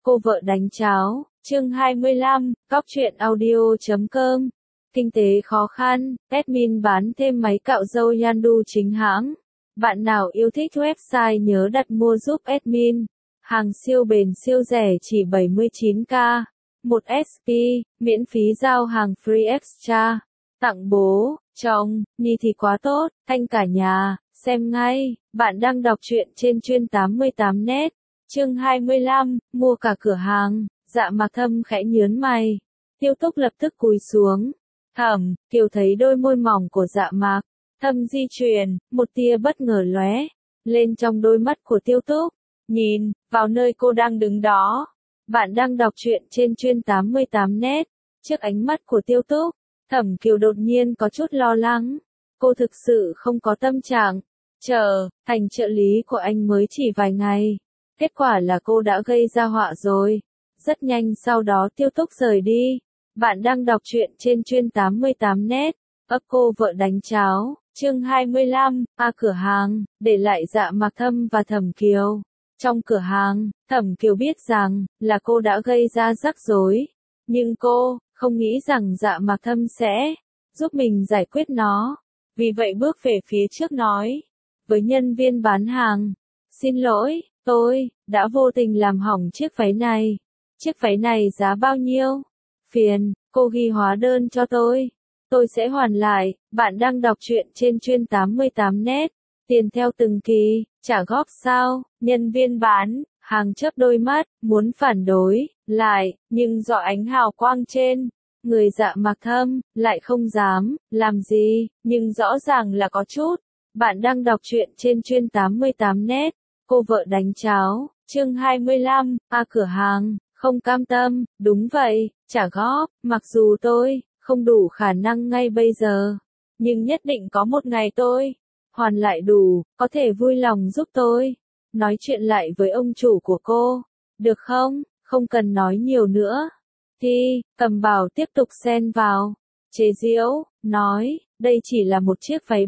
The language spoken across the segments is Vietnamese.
Cô vợ đánh cháo, chương 25, Cóc truyện audio.com. Kinh tế khó khăn, admin bán thêm máy cạo râu Yandu chính hãng. Bạn nào yêu thích website nhớ đặt mua giúp admin. Hàng siêu bền siêu rẻ chỉ 79k. 1SP, miễn phí giao hàng free extra. Tặng bố, chồng, ni thì quá tốt, thanh cả nhà, xem ngay. Bạn đang đọc truyện trên chuyên 88net. Chương 25, mua cả cửa hàng. Dạ Mạc Thâm khẽ nhớn mày. Tiêu Túc lập tức cúi xuống. Thẩm Kiều thấy đôi môi mỏng của Dạ Mạc Thâm di chuyển, một tia bất ngờ lóe lên trong đôi mắt của Tiêu Túc. Nhìn vào nơi cô đang đứng đó. Bạn đang đọc truyện trên chuyên 88net. Trước ánh mắt của Tiêu Túc, Thẩm Kiều đột nhiên có chút lo lắng. Cô thực sự không có tâm trạng thành trợ lý của anh mới chỉ vài ngày. Kết quả là cô đã gây ra họa rồi. Rất nhanh sau đó Tiêu Túc rời đi. Bạn đang đọc truyện trên chuyên 88net. Cô vợ đánh cháo, chương 25, cửa hàng, để lại Dạ Mạc Thâm và Thẩm Kiều. Trong cửa hàng, Thẩm Kiều biết rằng là cô đã gây ra rắc rối. Nhưng cô không nghĩ rằng Dạ Mạc Thâm sẽ giúp mình giải quyết nó. Vì vậy bước về phía trước nói với nhân viên bán hàng. Xin lỗi, tôi đã vô tình làm hỏng chiếc váy này. Chiếc váy này giá bao nhiêu? Phiền, cô ghi hóa đơn cho tôi. Tôi sẽ hoàn lại. Bạn đang đọc truyện trên chuyên 88net. Tiền theo từng kỳ, trả góp sao? Nhân viên bán hàng chớp đôi mắt, muốn phản đối lại, nhưng do ánh hào quang trên người Dạ Mạc Thâm, lại không dám làm gì, nhưng rõ ràng là có chút. Bạn đang đọc truyện trên chuyên 88net. Cô vợ đánh cháo, chương 25, cửa hàng, không cam tâm, đúng vậy, trả góp, mặc dù tôi không đủ khả năng ngay bây giờ, nhưng nhất định có một ngày tôi hoàn lại đủ, có thể vui lòng giúp tôi nói chuyện lại với ông chủ của cô, được không? Không cần nói nhiều nữa. Thì, Cầm Bảo tiếp tục xen vào, chế giễu, nói, đây chỉ là một chiếc váy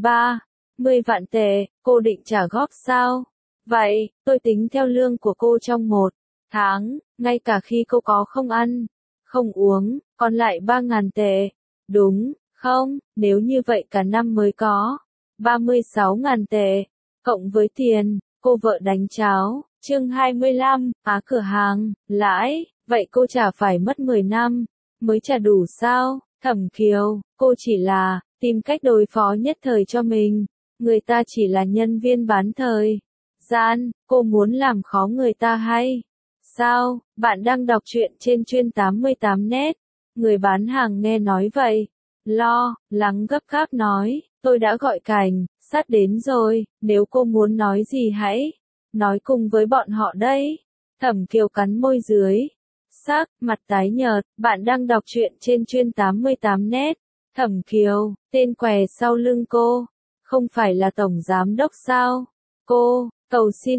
30 vạn tệ, cô định trả góp sao? Vậy, tôi tính theo lương của cô trong một tháng, ngay cả khi cô có không ăn, không uống, còn lại 3.000 tệ. Đúng, không, nếu như vậy cả năm mới có 36.000 tệ, cộng với tiền, cô vợ đánh cháo, chương 25, cửa hàng, lãi, vậy cô chả phải mất 10 năm, mới trả đủ sao? Thẩm Kiều, cô chỉ là tìm cách đối phó nhất thời cho mình, người ta chỉ là nhân viên bán thời gian, cô muốn làm khó người ta hay sao? Bạn đang đọc truyện trên chuyên 88net. Người bán hàng nghe nói vậy, lo lắng gấp gáp nói, tôi đã gọi cảnh sát đến rồi, nếu cô muốn nói gì hãy nói cùng với bọn họ đấy. Thẩm Kiều cắn môi dưới, sắc mặt tái nhợt. Bạn đang đọc truyện trên chuyên 88net. Thẩm Kiều, tên què sau lưng cô, không phải là tổng giám đốc sao? Cô cầu xin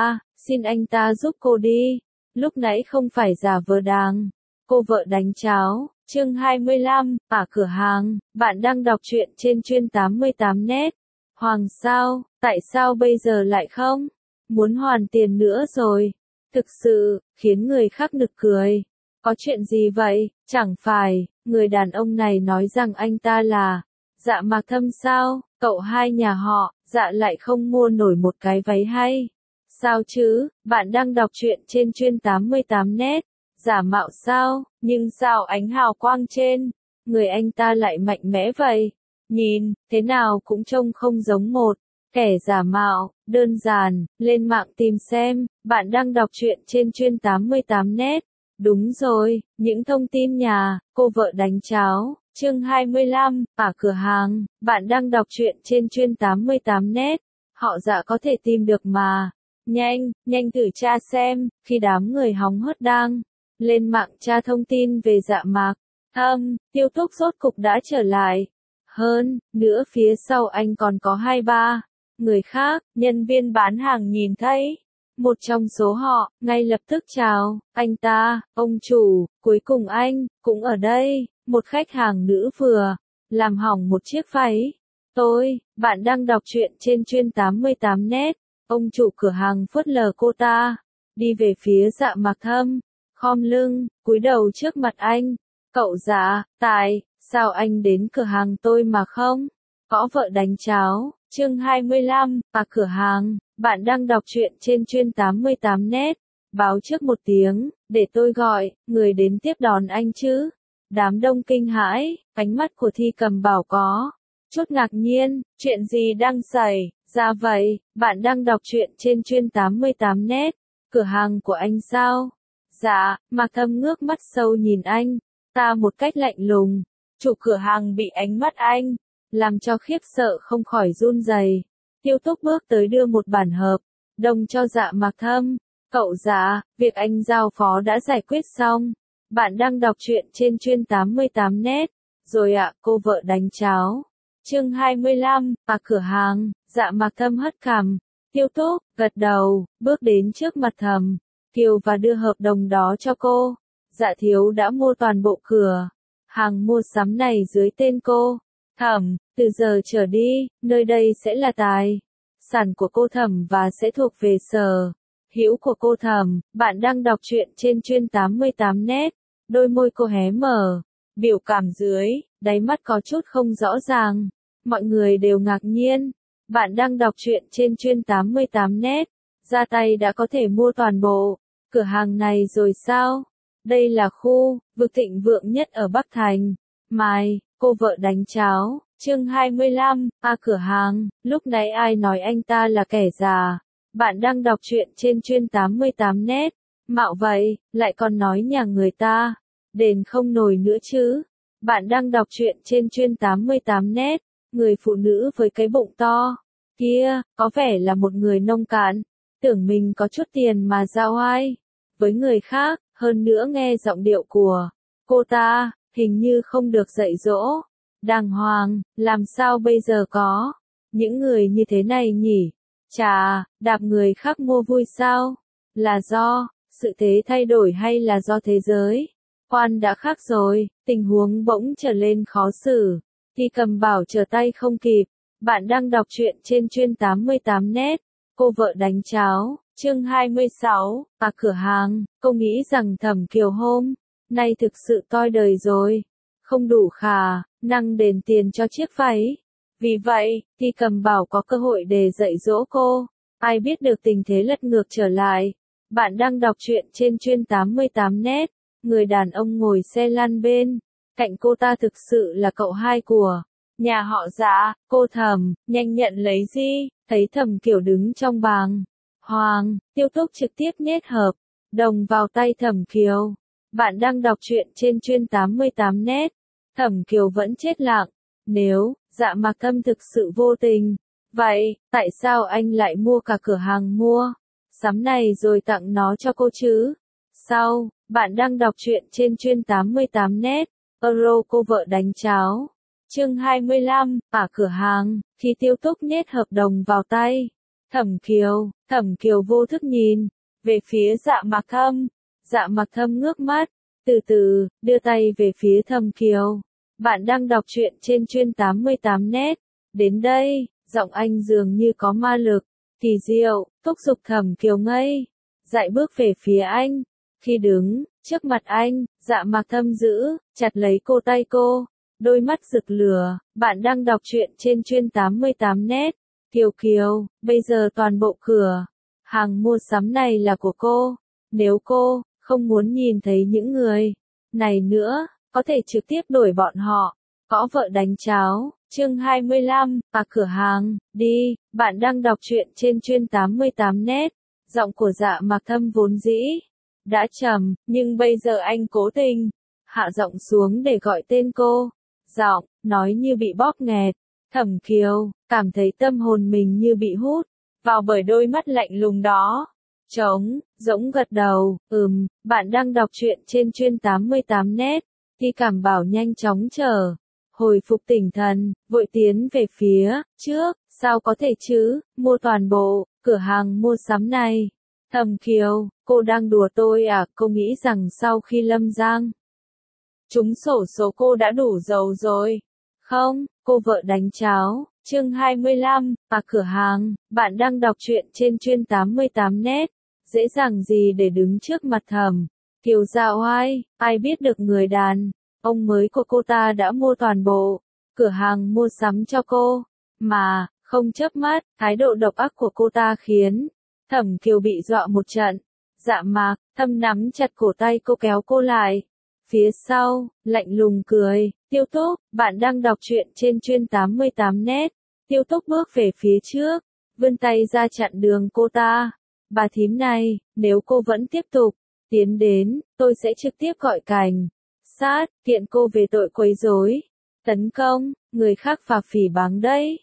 anh ta giúp cô đi. Lúc nãy không phải giả vờ đàng. Cô vợ đánh cháo, chương 25, cửa hàng. Bạn đang đọc truyện trên chuyên 88net. Hoàng sao, tại sao bây giờ lại không muốn hoàn tiền nữa rồi? Thực sự khiến người khác nực cười. Có chuyện gì vậy? Chẳng phải người đàn ông này nói rằng anh ta là Dạ Mạc Thâm sao? Cậu hai nhà họ Dạ lại không mua nổi một cái váy hay sao chứ? Bạn đang đọc truyện trên chuyên 88net. Giả mạo sao? Nhưng sao ánh hào quang trên người anh ta lại mạnh mẽ vậy? Nhìn thế nào cũng trông không giống một kẻ giả mạo. Đơn giản lên mạng tìm xem. Bạn đang đọc truyện trên chuyên 88net. Đúng rồi, những thông tin nhà cô vợ đánh cháo, chương 25, cửa hàng. Bạn đang đọc truyện trên chuyên 88net. Họ Dạ có thể tìm được mà. Nhanh thử tra xem. Khi đám người hóng hớt đang lên mạng tra thông tin về Dạ Mạc Thâm, Tiêu Túc rốt cục đã trở lại. Hơn nữa phía sau anh còn có 2-3 người khác. Nhân viên bán hàng nhìn thấy một trong số họ, ngay lập tức chào anh ta. Ông chủ, cuối cùng anh cũng ở đây. Một khách hàng nữ vừa làm hỏng một chiếc váy. Bạn đang đọc truyện trên chuyên 88net. Ông chủ cửa hàng phớt lờ cô ta, đi về phía Dạ Mạc Thâm. khom lưng, cúi đầu trước mặt anh. Cậu dạ, sao anh đến cửa hàng tôi mà không? Gõ vợ đánh cháo, chương 25, cửa hàng, bạn đang đọc truyện trên chuyên 88net. Báo trước một tiếng, để tôi gọi, người đến tiếp đón anh chứ. Đám đông kinh hãi, ánh mắt của Thi Cầm Bảo có chút ngạc nhiên, chuyện gì đang xảy ra vậy? Bạn đang đọc truyện trên chuyên 88net, cửa hàng của anh sao? Dạ, Mạc Thâm ngước mắt sâu nhìn anh ta một cách lạnh lùng. Chủ cửa hàng bị ánh mắt anh làm cho khiếp sợ không khỏi run rẩy. Tiêu Túc bước tới đưa một bản hợp đồng cho Dạ Mạc Thâm. Cậu Dạ, việc anh giao phó đã giải quyết xong. Bạn đang đọc truyện trên chuyên 88net. Rồi ạ, cô vợ đánh cháo. Chương 25, cửa hàng. Dạ Mạc Thâm hất cằm. Tiêu Túc gật đầu, bước đến trước mặt Thẩm Kiều và đưa hợp đồng đó cho cô. Dạ thiếu đã mua toàn bộ cửa hàng mua sắm này dưới tên cô. Thẩm, từ giờ trở đi, nơi đây sẽ là tài sản của cô Thẩm và sẽ thuộc về sở hữu của cô Thẩm. Bạn đang đọc truyện trên chuyên 88net. Đôi môi cô hé mở, biểu cảm dưới đáy mắt có chút không rõ ràng. Mọi người đều ngạc nhiên. Bạn đang đọc truyện trên chuyên 88net. Ra tay đã có thể mua toàn bộ cửa hàng này rồi sao? Đây là khu vực thịnh vượng nhất ở Bắc Thành. Mai, cô vợ đánh cháo, chương 25, cửa hàng, lúc nãy ai nói anh ta là kẻ già? Bạn đang đọc truyện trên chuyên 88net. Mạo vậy, lại còn nói nhà người ta đền không nổi nữa chứ. Bạn đang đọc truyện trên chuyên 88net. Người phụ nữ với cái bụng to kia, có vẻ là một người nông cạn, tưởng mình có chút tiền mà giao oai với người khác, hơn nữa nghe giọng điệu của cô ta, hình như không được dạy dỗ đàng hoàng, làm sao bây giờ có những người như thế này nhỉ? Chà, đạp người khác mua vui sao? Là do sự thế thay đổi hay là do thế giới quan đã khác rồi? Tình huống bỗng trở lên khó xử. Thi Cầm Bảo trở tay không kịp. Bạn đang đọc truyện trên chuyên 88net. Cô vợ đánh cháo, chương 26, cửa hàng. Cô nghĩ rằng Thẩm Kiều hôm nay thực sự toi đời rồi, không đủ khả năng đền tiền cho chiếc váy. Vì vậy, Thi Cầm Bảo có cơ hội để dạy dỗ cô. Ai biết được tình thế lật ngược trở lại. Bạn đang đọc truyện trên chuyên 88net. Người đàn ông ngồi xe lăn bên cạnh cô ta thực sự là cậu hai của nhà họ Dạ. Cô Thẩm, nhanh nhận lấy gì? Thấy Thẩm Kiều đứng trong bàng hoàng, Tiêu Túc trực tiếp nhét hợp đồng vào tay Thẩm Kiều. Bạn đang đọc truyện trên chuyên 88net. Thẩm Kiều vẫn chết lặng. Nếu Dạ Mạc Thâm thực sự vô tình, vậy tại sao anh lại mua cả cửa hàng mua sắm này rồi tặng nó cho cô chứ? Sau, bạn đang đọc truyện trên chuyên 88net. Euro cô vợ đánh cháo. Chương 25, cửa hàng. Khi Tiêu Túc nhét hợp đồng vào tay Thẩm Kiều vô thức nhìn về phía Dạ Mạc Thâm. Dạ Mạc Thâm ngước mắt, từ từ đưa tay về phía Thẩm Kiều. Bạn đang đọc truyện trên chuyên 88net. Đến đây, giọng anh dường như có ma lực kỳ diệu, thúc giục Thẩm Kiều ngây dại bước về phía anh. Khi đứng trước mặt anh, Dạ Mạc Thâm giữ chặt lấy cô tay cô, đôi mắt rực lửa. Bạn đang đọc truyện trên chuyên 88net. Kiều, bây giờ toàn bộ cửa hàng mua sắm này là của cô. Nếu cô không muốn nhìn thấy những người này nữa, có thể trực tiếp đuổi bọn họ. Gõ vợ đánh cháo, chương 25, cửa hàng, đi. Bạn đang đọc truyện trên chuyên 88net. Giọng của Dạ Mạc Thâm vốn dĩ đã trầm, nhưng bây giờ anh cố tình hạ giọng xuống để gọi tên cô. Giọng nói như bị bóp nghẹt. Thẩm Kiều cảm thấy tâm hồn mình như bị hút vào bởi đôi mắt lạnh lùng đó. Rỗng gật đầu. Bạn đang đọc truyện trên chuyên 88net. Thi Cầm Bảo nhanh chóng hồi phục tinh thần, vội tiến về phía trước. Sao có thể chứ, mua toàn bộ cửa hàng mua sắm này? Thẩm Kiều, cô đang đùa tôi à? Cô nghĩ rằng sau khi Lâm Giang trúng xổ số cô đã đủ giàu rồi. Không, cô vợ đánh cháo, chương 25, cửa hàng. Bạn đang đọc truyện trên chuyên 88net. Dễ dàng gì để đứng trước mặt Thẩm Kiều Dạ Oai, ai biết được người đàn ông mới của cô ta đã mua toàn bộ cửa hàng mua sắm cho cô, mà không chớp mắt. Thái độ độc ác của cô ta khiến Thẩm Kiều bị dọa một trận. Dạ Mạc Thâm nắm chặt cổ tay cô, kéo cô lại phía sau, lạnh lùng cười. Tiêu Túc, bạn đang đọc truyện trên chuyên 88 net. Tiêu Túc bước về phía trước, vươn tay ra chặn đường cô ta. Bà thím này, nếu cô vẫn tiếp tục tiến đến, tôi sẽ trực tiếp gọi cảnh sát, kiện cô về tội quấy rối, tấn công người khác và phỉ báng đấy.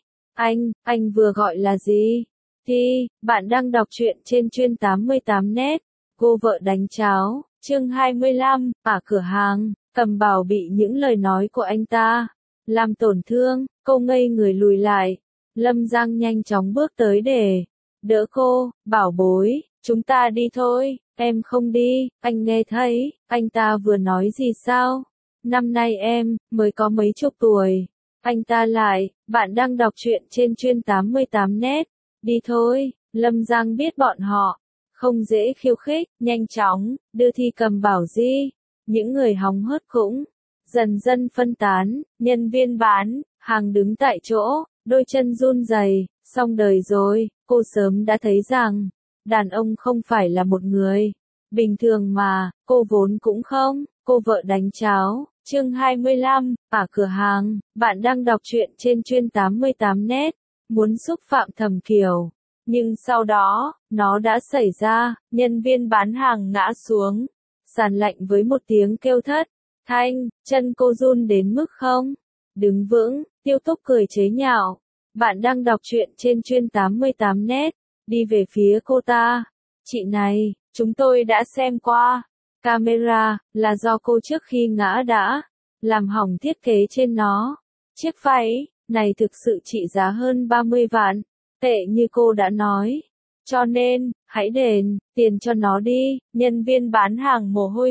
Anh vừa gọi là gì? Thì, bạn đang đọc truyện trên chuyên 88 net. Cô vợ đánh cháo, chương 25, ở cửa hàng, Cầm Bảo bị những lời nói của anh ta làm tổn thương, cô ngây người lùi lại. Lâm Giang nhanh chóng bước tới để đỡ cô. Bảo bối, chúng ta đi thôi. Em không đi, anh nghe thấy anh ta vừa nói gì sao? Năm nay em mới có mấy chục tuổi. Anh ta lại, bạn đang đọc truyện trên chuyên 88 net. Đi thôi. Lâm Giang biết bọn họ không dễ khiêu khích, nhanh chóng đưa thi Cầm Bảo di. Những người hóng hớt cũng dần dần phân tán. Nhân viên bán hàng đứng tại chỗ, đôi chân run rẩy. Xong đời rồi. Cô sớm đã thấy rằng đàn ông không phải là một người bình thường mà. Cô vốn cũng không. Cô vợ đánh cháo, chương 25, ở cửa hàng. Bạn đang đọc truyện trên chuyên 88 net. Muốn xúc phạm Thẩm Kiều, nhưng sau đó nó đã xảy ra. Nhân viên bán hàng ngã xuống sàn lạnh với một tiếng kêu thất thanh. Chân cô run đến mức không đứng vững. Tiêu Túc cười chế nhạo. Bạn đang đọc truyện trên chuyên 88 net. Đi về phía cô ta. Chị này, chúng tôi đã xem qua camera, là do cô trước khi ngã đã làm hỏng thiết kế trên nó. Chiếc váy này thực sự trị giá hơn 30 vạn tệ như cô đã nói. Cho nên, hãy đền tiền cho nó đi. Nhân viên bán hàng mồ hôi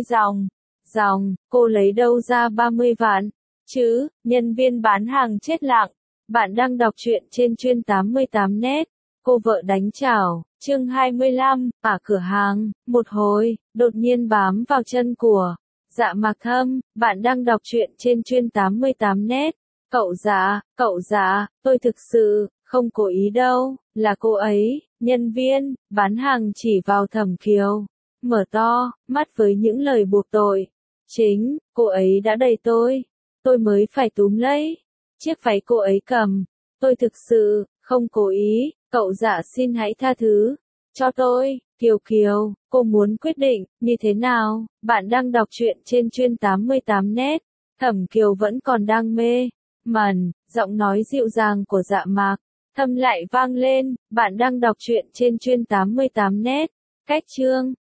ròng, cô lấy đâu ra 30 vạn chứ? Nhân viên bán hàng chết lặng. Bạn đang đọc truyện trên chuyên 88 net. Cô vợ đánh chảo, chương 25, ở cửa hàng. Một hồi, đột nhiên bám vào chân của Dạ Mạc Thâm. Bạn đang đọc truyện trên chuyên 88 net. Cậu dạ, tôi thực sự không cố ý đâu, là cô ấy. Nhân viên bán hàng chỉ vào Thẩm Kiều, mở to mắt với những lời buộc tội. Chính cô ấy đã đẩy tôi mới phải túm lấy chiếc váy cô ấy cầm. Tôi thực sự không cố ý. Cậu dạ xin hãy tha thứ cho tôi. Kiều, cô muốn quyết định như thế nào? Bạn đang đọc truyện trên chuyên 88 net. Thẩm Kiều vẫn còn đang mê mẩn, giọng nói dịu dàng của Dạ Mạc Thâm lại vang lên. Bạn đang đọc truyện trên chuyên 88 net. Cách chương